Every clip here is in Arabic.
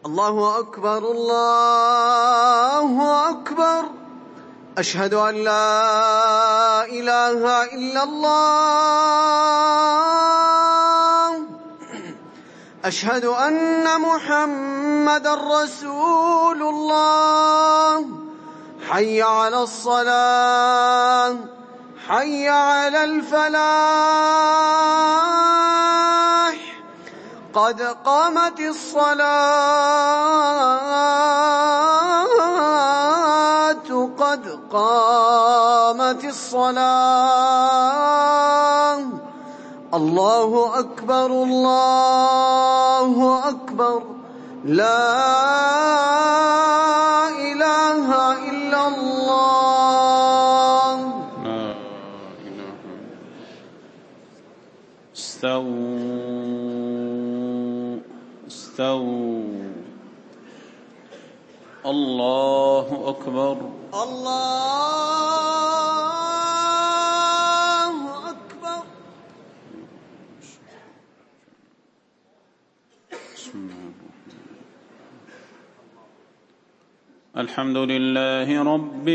الله أكبر الله أكبر. أشهد أن لا إله إلا الله. أشهد أن محمدًا رسول الله. حي على الصلاة، حي على الفلاح، قد قامت الصلاة، قد قامت الصلاة. الله أكبر الله أكبر. لا إله إلا الله. لا إله. استووا استووا. الله أكبر الله أكبر. الحمد لله رب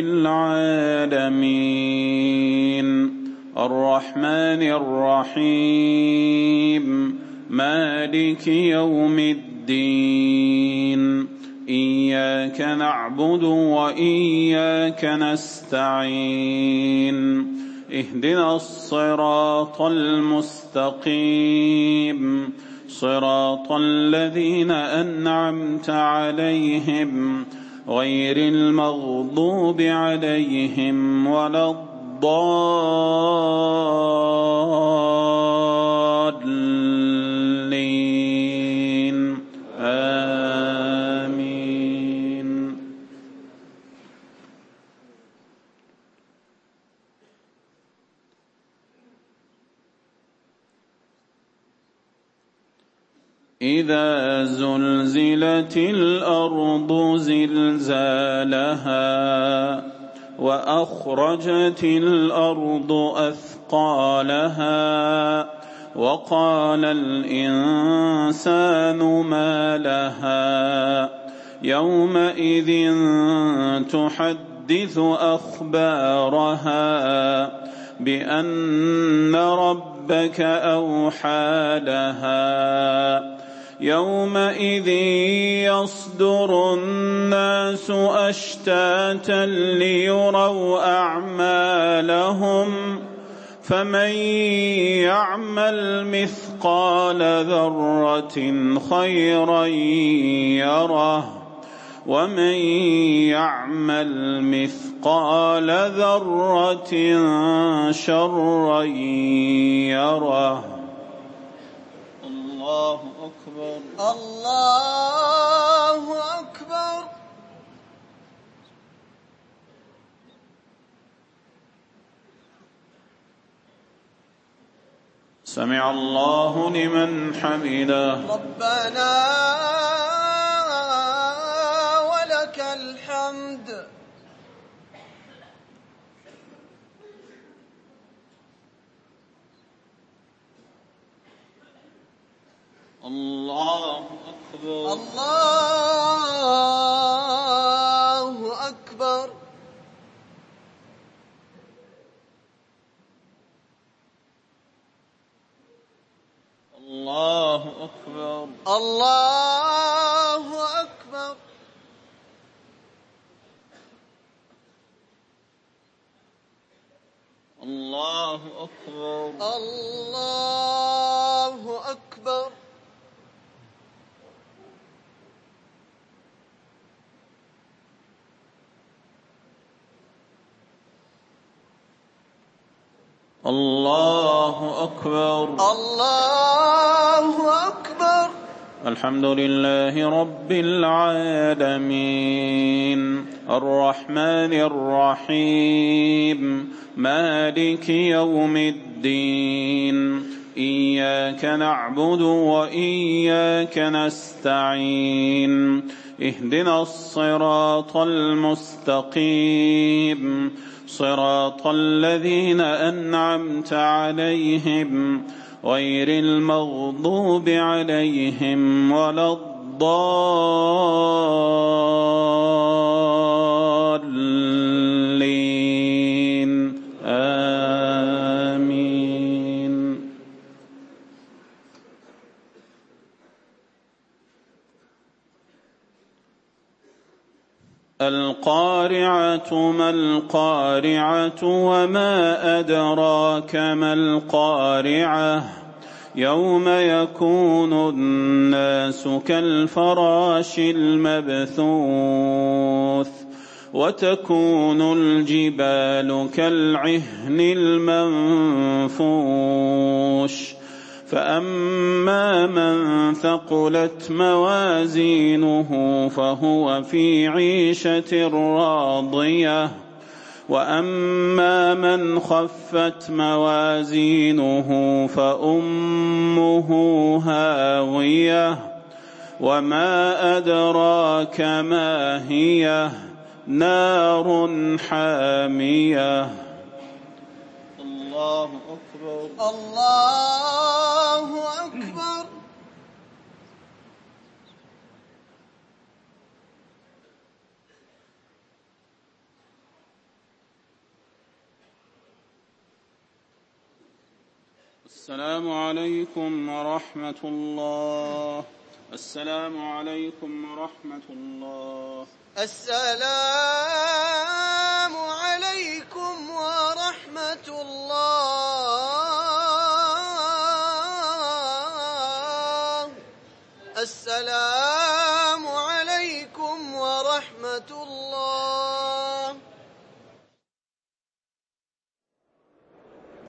العالمين الرحمن الرحيم مالك يوم الدين إياك نعبد وإياك نستعين اهدنا الصراط المستقيم صراط الذين أنعمت عليهم غير المغضوب عليهم ولا الضالين. آمين. إذا زلزلت الأرض زلزالها وأخرجت الأرض أثقالها وقال الإنسان ما لها يومئذ تحدث أخبارها بأن ربك أوحى لها يومئذ يصدر الناس أشتاتا ليروا أعمالهم فمن يعمل مثقال ذرة خيرا يره ومن يعمل مثقال ذرة شرا يره. الله أكبر الله أكبر. سمع الله لمن حمده. ربنا ولك الحمد. الله أكبر الله أكبر. الله أكبر الله أكبر. الله أكبر الله أكبر. الله أكبر الله أكبر. الحمد لله رب العالمين الرحمن الرحيم مالك يوم الدين إياك نعبد وإياك نستعين اهدنا الصراط المستقيم صراط الذين أنعمت عليهم غير المغضوب عليهم ولا الضالين. الضالين آمين. القارعة ما القارعة وما أدراك ما القارعة يوم يكون الناس كالفراش المبثوث وتكون الجبال كالعهن المنفوش فأما من ثقلت موازينه فهو في عيشة راضية وأما من خفت موازينه فأمه هاوية وما أدراك ما هي نار حامية. الله أكبر الله أكبر. السلام عليكم ورحمة الله. السلام عليكم ورحمة الله. السلام عليكم ورحمة الله. السلام